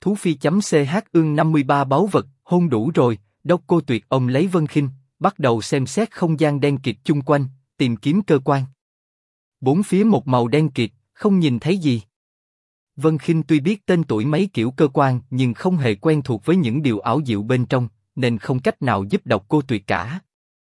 Thú Phi.ch ương 53 báu vật, hôn đủ rồi, Đốc Cô Tuyệt ôm lấy Vân Khinh, bắt đầu xem xét không gian đen kịt chung quanh, tìm kiếm cơ quan. Bốn phía một màu đen kịt, không nhìn thấy gì. Vân Khinh tuy biết tên tuổi mấy kiểu cơ quan nhưng không hề quen thuộc với những điều ảo diệu bên trong, nên không cách nào giúp Độc Cô Tuyệt cả.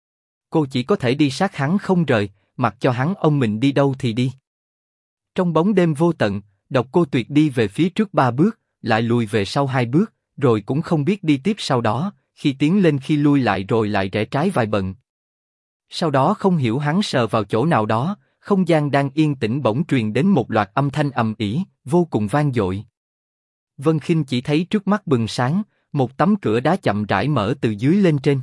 Cô chỉ có thể đi sát hắn không rời, mặc cho hắn ông mình đi đâu thì đi. Trong bóng đêm vô tận, Độc Cô Tuyệt đi về phía trước 3 bước, lại lùi về sau 2 bước, rồi cũng không biết đi tiếp sau đó, khi tiến lên khi lui lại rồi lại rẽ trái vài bận. Sau đó không hiểu hắn sờ vào chỗ nào đó, không gian đang yên tĩnh bỗng truyền đến một loạt âm thanh ầm ĩ, vô cùng vang dội. Vân Khinh chỉ thấy trước mắt bừng sáng, một tấm cửa đá chậm rãi mở từ dưới lên trên.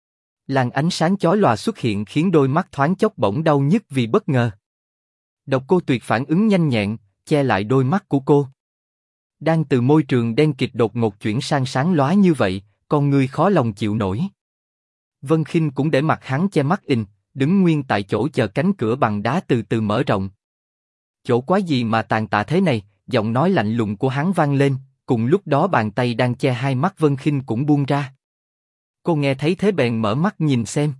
Làn ánh sáng chói lòa xuất hiện khiến đôi mắt thoáng chốc bỗng đau nhức vì bất ngờ. Độc Cô Tuyệt phản ứng nhanh nhẹn, che lại đôi mắt của cô. Đang từ môi trường đen kịt đột ngột chuyển sang sáng lóa như vậy, con người khó lòng chịu nổi. Vân Khinh cũng để mặt hắn che mắt đứng nguyên tại chỗ chờ cánh cửa bằng đá từ từ mở rộng. Chỗ quái gì mà tàn tạ thế này? Giọng nói lạnh lùng của hắn vang lên, cùng lúc đó bàn tay đang che hai mắt Vân Khinh cũng buông ra. Cô nghe thấy thế bèn mở mắt nhìn xem.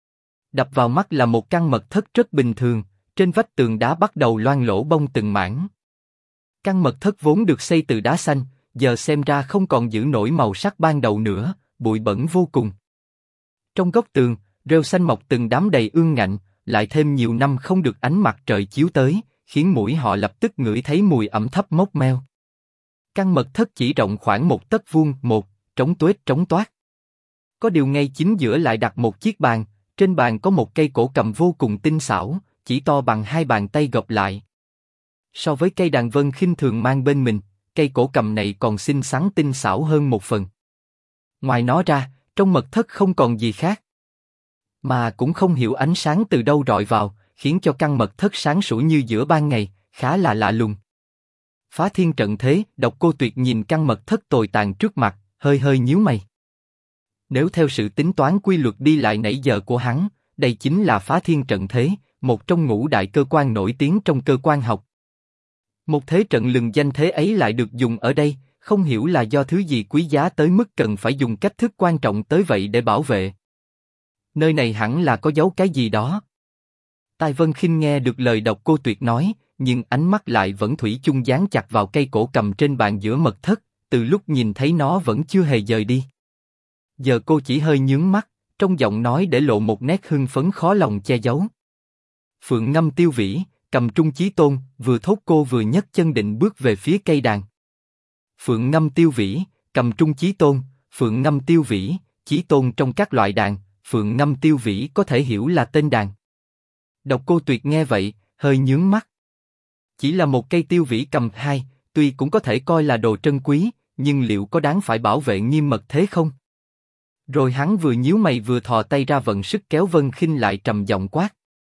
Đập vào mắt là một căn mật thất rất bình thường, trên vách tường đá bắt đầu loang lỗ bông từng mảng. Căn mật thất vốn được xây từ đá xanh, giờ xem ra không còn giữ nổi màu sắc ban đầu nữa, bụi bẩn vô cùng. Trong góc tường, rêu xanh mọc từng đám đầy ương ngạnh, lại thêm nhiều năm không được ánh mặt trời chiếu tới, khiến mũi họ lập tức ngửi thấy mùi ẩm thấp mốc meo. Căn mật thất chỉ rộng khoảng 1 tấc vuông, trống tuếch trống toát. Có điều ngay chính giữa lại đặt một chiếc bàn, trên bàn có một cây cổ cầm vô cùng tinh xảo, chỉ to bằng 2 bàn tay gộp lại. So với cây đàn Vân Khinh thường mang bên mình, cây cổ cầm này còn xinh xắn tinh xảo hơn một phần. Ngoài nó ra, trong mật thất không còn gì khác. Mà cũng không hiểu ánh sáng từ đâu rọi vào, khiến cho căn mật thất sáng sủa như giữa ban ngày, khá là lạ lùng. Phá thiên trận thế, Độc Cô Tuyệt nhìn căn mật thất tồi tàn trước mặt, hơi hơi nhíu mày. Nếu theo sự tính toán quy luật đi lại nãy giờ của hắn, đây chính là phá thiên trận thế, một trong 5 đại cơ quan nổi tiếng trong cơ quan học. Một thế trận lừng danh thế ấy lại được dùng ở đây, không hiểu là do thứ gì quý giá tới mức cần phải dùng cách thức quan trọng tới vậy để bảo vệ. Nơi này hẳn là có giấu cái gì đó. Tai Vân Khinh nghe được lời Độc Cô Tuyệt nói, nhưng ánh mắt lại vẫn thủy chung dán chặt vào cây cổ cầm trên bàn giữa mật thất, từ lúc nhìn thấy nó vẫn chưa hề dời đi. Giờ cô chỉ hơi nhướng mắt, trong giọng nói để lộ một nét hưng phấn khó lòng che giấu. Phượng Ngâm Tiêu Vĩ, Cầm Trung Chí Tôn, vừa thốt cô vừa nhấc chân định bước về phía cây đàn. Phượng Ngâm Tiêu Vĩ, Cầm Trung Chí Tôn, Phượng Ngâm Tiêu Vĩ, Chí Tôn trong các loại đàn, Phượng Ngâm Tiêu Vĩ có thể hiểu là tên đàn. Độc Cô Tuyệt nghe vậy, hơi nhướng mắt. Chỉ là một cây tiêu vĩ cầm 2, tuy cũng có thể coi là đồ trân quý, nhưng liệu có đáng phải bảo vệ nghiêm mật thế không? Rồi hắn vừa nhíu mày vừa thò tay ra vận sức kéo Vân Khinh lại, trầm giọng quát.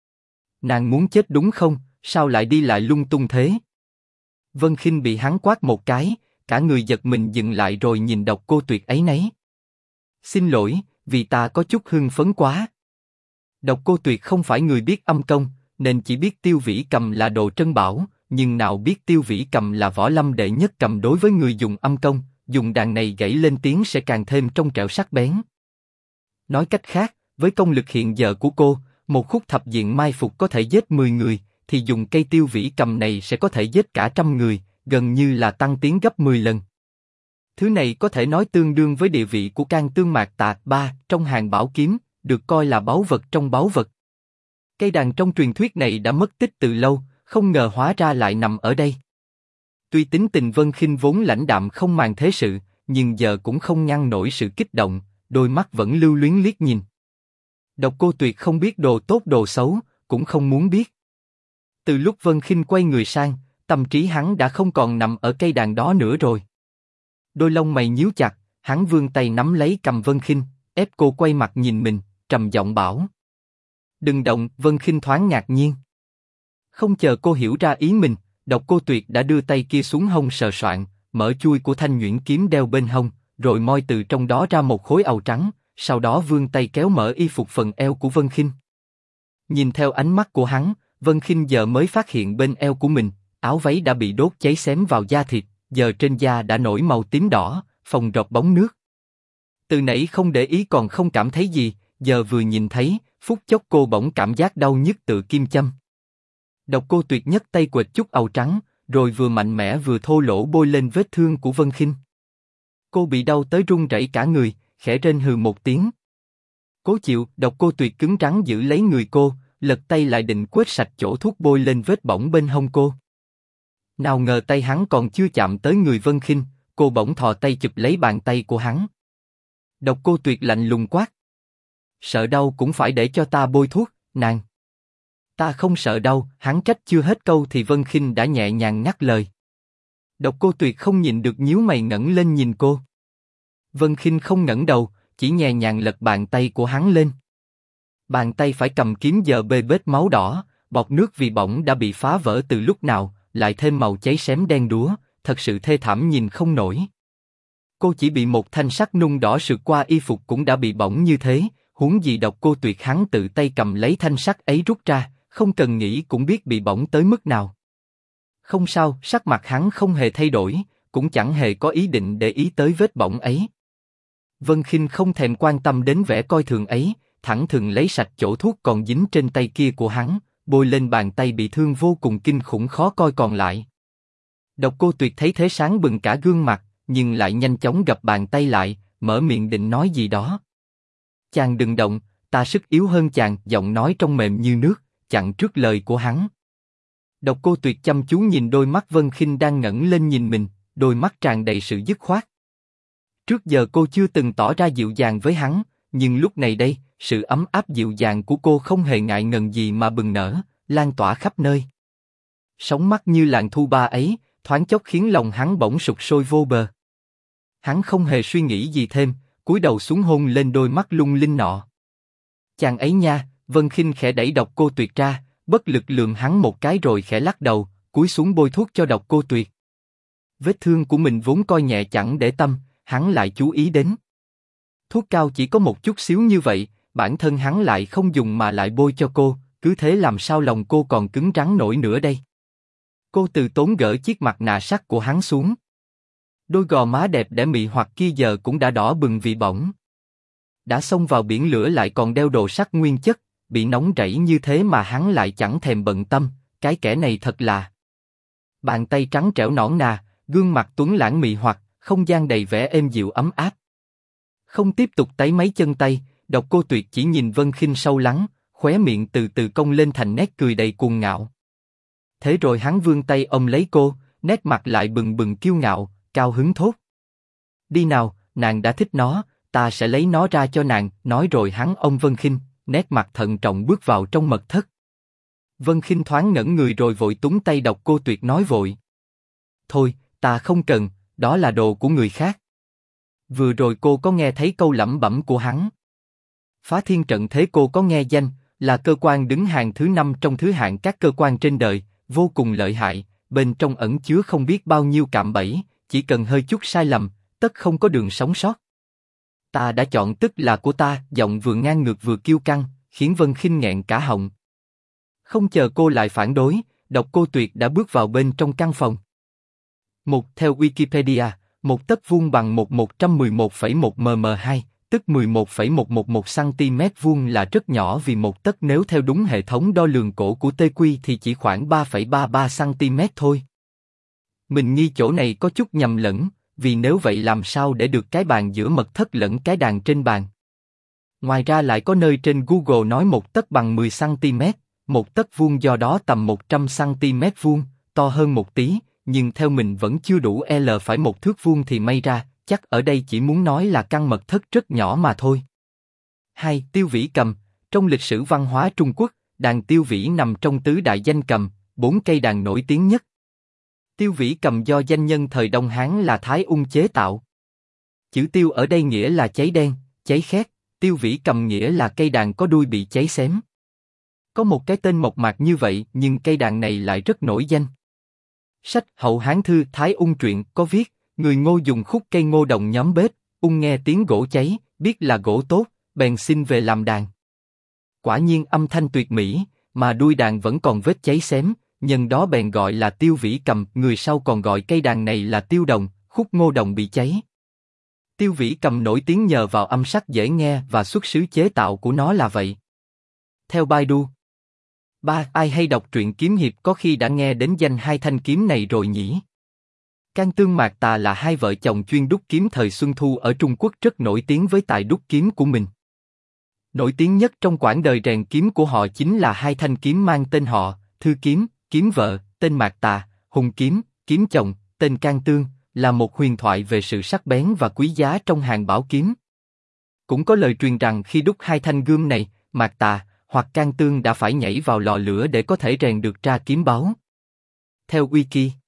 Nàng muốn chết đúng không? Sao lại đi lại lung tung thế? Vân Khinh bị hắn quát một cái, cả người giật mình dừng lại rồi nhìn Độc Cô Tuyệt ấy nấy. Xin lỗi, vì ta có chút hưng phấn quá. Độc Cô Tuyệt không phải người biết âm công, nên chỉ biết tiêu vĩ cầm là đồ trân bảo, nhưng nào biết tiêu vĩ cầm là võ lâm đệ nhất cầm đối với người dùng âm công, dùng đàn này gãy lên tiếng sẽ càng thêm trong trẻo sắc bén. Nói cách khác, với công lực hiện giờ của cô, một khúc thập diện mai phục có thể giết 10 người, thì dùng cây tiêu vĩ cầm này sẽ có thể giết cả 100 người, gần như là tăng tiến gấp 10 lần. Thứ này có thể nói tương đương với địa vị của Can Tương Mạc Tà Ba trong hàng bảo kiếm, được coi là báu vật trong báu vật. Cây đàn trong truyền thuyết này đã mất tích từ lâu, không ngờ hóa ra lại nằm ở đây. Tuy tính tình Vân Khinh vốn lãnh đạm không màng thế sự, nhưng giờ cũng không ngăn nổi sự kích động, đôi mắt vẫn lưu luyến liếc nhìn. Độc Cô Tuyệt không biết đồ tốt đồ xấu, cũng không muốn biết. Từ lúc Vân Khinh quay người sang, tâm trí hắn đã không còn nằm ở cây đàn đó nữa rồi. Đôi lông mày nhíu chặt, hắn vươn tay nắm lấy cầm Vân Khinh, ép cô quay mặt nhìn mình, trầm giọng bảo. Đừng động. Vân Khinh thoáng ngạc nhiên. Không chờ cô hiểu ra ý mình, Độc Cô Tuyệt đã đưa tay kia xuống hông sờ soạn, mở chui của thanh nhuyễn kiếm đeo bên hông, rồi moi từ trong đó ra một khối àu trắng, sau đó vươn tay kéo mở y phục phần eo của Vân Khinh. Nhìn theo ánh mắt của hắn, Vân Khinh giờ mới phát hiện bên eo của mình, áo váy đã bị đốt cháy xém vào da thịt, giờ trên da đã nổi màu tím đỏ, phồng rộp bóng nước. Từ nãy không để ý còn không cảm thấy gì, giờ vừa nhìn thấy, phút chốc cô bỗng cảm giác đau nhức tự kim châm. Độc Cô Tuyệt nhấc tay quệt chút àu trắng, rồi vừa mạnh mẽ vừa thô lỗ bôi lên vết thương của Vân Khinh. Cô bị đau tới run rẩy cả người, khẽ rên hừ một tiếng. Cố chịu, Độc Cô Tuyệt cứng rắn giữ lấy người cô, lật tay lại định quét sạch chỗ thuốc bôi lên vết bỏng bên hông cô. Nào ngờ tay hắn còn chưa chạm tới người Vân Khinh, cô bỗng thò tay chụp lấy bàn tay của hắn. Độc Cô Tuyệt lạnh lùng quát: sợ đau cũng phải để cho ta bôi thuốc, nàng. Ta không sợ đau, hắn trách chưa hết câu thì Vân Khinh đã nhẹ nhàng ngắt lời. Độc Cô Tuyệt không nhịn được nhíu mày ngẩng lên nhìn cô. Vân Khinh không ngẩng đầu, chỉ nhẹ nhàng lật bàn tay của hắn lên. Bàn tay phải cầm kiếm giờ bê bết máu đỏ, bọt nước vì bỏng đã bị phá vỡ từ lúc nào, lại thêm màu cháy xém đen đúa, thật sự thê thảm nhìn không nổi. Cô chỉ bị một thanh sắt nung đỏ sượt qua y phục cũng đã bị bỏng như thế, huống gì Độc Cô Tuyệt hắn tự tay cầm lấy thanh sắt ấy rút ra, không cần nghĩ cũng biết bị bỏng tới mức nào. Không sao, sắc mặt hắn không hề thay đổi, cũng chẳng hề có ý định để ý tới vết bỏng ấy. Vân Khinh không thèm quan tâm đến vẻ coi thường ấy, thẳng thừng lấy sạch chỗ thuốc còn dính trên tay kia của hắn, bôi lên bàn tay bị thương vô cùng kinh khủng khó coi còn lại. Độc Cô Tuyệt thấy thế sáng bừng cả gương mặt, nhưng lại nhanh chóng gập bàn tay lại, mở miệng định nói gì đó. Chàng đừng động, ta sức yếu hơn chàng, giọng nói trong mềm như nước, chặn trước lời của hắn. Độc Cô Tuyệt chăm chú nhìn đôi mắt Vân Khinh đang ngẩng lên nhìn mình, đôi mắt tràn đầy sự dứt khoát. Trước giờ cô chưa từng tỏ ra dịu dàng với hắn, nhưng lúc này đây, sự ấm áp dịu dàng của cô không hề ngại ngần gì mà bừng nở, lan tỏa khắp nơi. Sóng mắt như làn thu ba ấy, thoáng chốc khiến lòng hắn bỗng sục sôi vô bờ. Hắn không hề suy nghĩ gì thêm, cúi đầu xuống hôn lên đôi mắt lung linh nọ. Chàng ấy nha, Vân Khinh khẽ đẩy Độc Cô Tuyệt ra, bất lực lườm hắn một cái rồi khẽ lắc đầu, cúi xuống bôi thuốc cho Độc Cô Tuyệt. Vết thương của mình vốn coi nhẹ chẳng để tâm, hắn lại chú ý đến. Thuốc cao chỉ có một chút xíu như vậy, bản thân hắn lại không dùng mà lại bôi cho cô, cứ thế làm sao lòng cô còn cứng rắn nổi nữa đây. Cô từ tốn gỡ chiếc mặt nạ sắt của hắn xuống. Đôi gò má đẹp đẽ mị hoặc kia giờ cũng đã đỏ bừng vì bỏng. Đã xông vào biển lửa lại còn đeo đồ sắt nguyên chất, bị nóng rẫy như thế mà hắn lại chẳng thèm bận tâm, cái kẻ này thật là. Bàn tay trắng trẻo nõn nà, gương mặt tuấn lãng mị hoặc, không gian đầy vẻ êm dịu ấm áp. Không tiếp tục tấy mấy chân tay, Độc Cô Tuyệt chỉ nhìn Vân Khinh sâu lắng, khóe miệng từ từ cong lên thành nét cười đầy cuồng ngạo. Thế rồi hắn vươn tay ôm lấy cô, nét mặt lại bừng bừng kiêu ngạo, cao hứng thốt: đi nào, nàng đã thích nó, ta sẽ lấy nó ra cho nàng. Nói rồi hắn ôm Vân Khinh, nét mặt thận trọng bước vào trong mật thất. Vân Khinh thoáng ngẩn người rồi vội túm tay Độc Cô Tuyệt nói vội: thôi, ta không cần, đó là đồ của người khác. Vừa rồi cô có nghe thấy câu lẩm bẩm của hắn? Phá Thiên Trận Thế cô có nghe danh, là cơ quan đứng hàng thứ 5 trong thứ hạng các cơ quan trên đời, vô cùng lợi hại, bên trong ẩn chứa không biết bao nhiêu cạm bẫy, chỉ cần hơi chút sai lầm, tất không có đường sống sót. Ta đã chọn tức là của ta, giọng vừa ngang ngược vừa kiêu căng, khiến Vân Khinh nghẹn cả họng. Không chờ cô lại phản đối, Độc Cô Tuyệt đã bước vào bên trong căn phòng. Theo Wikipedia, một tấc vuông bằng 111,1 mm2, tức 11,111 cm vuông là rất nhỏ vì một tấc nếu theo đúng hệ thống đo lường cổ của TQ thì chỉ khoảng 3,33 cm thôi. Mình nghi chỗ này có chút nhầm lẫn, vì nếu vậy làm sao để được cái bàn giữa mật thất lẫn cái đàn trên bàn. Ngoài ra lại có nơi trên Google nói một tấc bằng 10 cm, một tấc vuông do đó tầm 100 cm vuông, to hơn một tí, nhưng theo mình vẫn chưa đủ L phải một thước vuông thì may ra, chắc ở đây chỉ muốn nói là căn mật thất rất nhỏ mà thôi. 2. Tiêu vĩ cầm. Trong lịch sử văn hóa Trung Quốc, đàn tiêu vĩ nằm trong tứ đại danh cầm, 4 cây đàn nổi tiếng nhất. Tiêu vĩ cầm do danh nhân thời Đông Hán là Thái Ung chế tạo. Chữ tiêu ở đây nghĩa là cháy đen, cháy khét, tiêu vĩ cầm nghĩa là cây đàn có đuôi bị cháy xém. Có một cái tên mộc mạc như vậy nhưng cây đàn này lại rất nổi danh. Sách Hậu Hán Thư Thái Ung Truyện có viết, người Ngô dùng khúc cây ngô đồng nhóm bếp, ung nghe tiếng gỗ cháy, biết là gỗ tốt, bèn xin về làm đàn. Quả nhiên âm thanh tuyệt mỹ, mà đuôi đàn vẫn còn vết cháy xém, nhân đó bèn gọi là Tiêu Vĩ Cầm, người sau còn gọi cây đàn này là Tiêu Đồng, khúc ngô đồng bị cháy. Tiêu Vĩ Cầm nổi tiếng nhờ vào âm sắc dễ nghe và xuất xứ chế tạo của nó là vậy. Theo Baidu. Ai hay đọc truyện kiếm hiệp có khi đã nghe đến danh hai thanh kiếm này rồi nhỉ? Can Tương Mạc Tà là hai vợ chồng chuyên đúc kiếm thời Xuân Thu ở Trung Quốc rất nổi tiếng với tài đúc kiếm của mình. Nổi tiếng nhất trong quãng đời rèn kiếm của họ chính là hai thanh kiếm mang tên họ, Thư Kiếm, kiếm vợ, tên Mạc Tà, Hùng Kiếm, kiếm chồng, tên Can Tương, là một huyền thoại về sự sắc bén và quý giá trong hàng bảo kiếm. Cũng có lời truyền rằng khi đúc hai thanh gươm này, Mạc Tà hoặc Can Tương đã phải nhảy vào lò lửa để có thể rèn được ra kiếm báu. Theo Wiki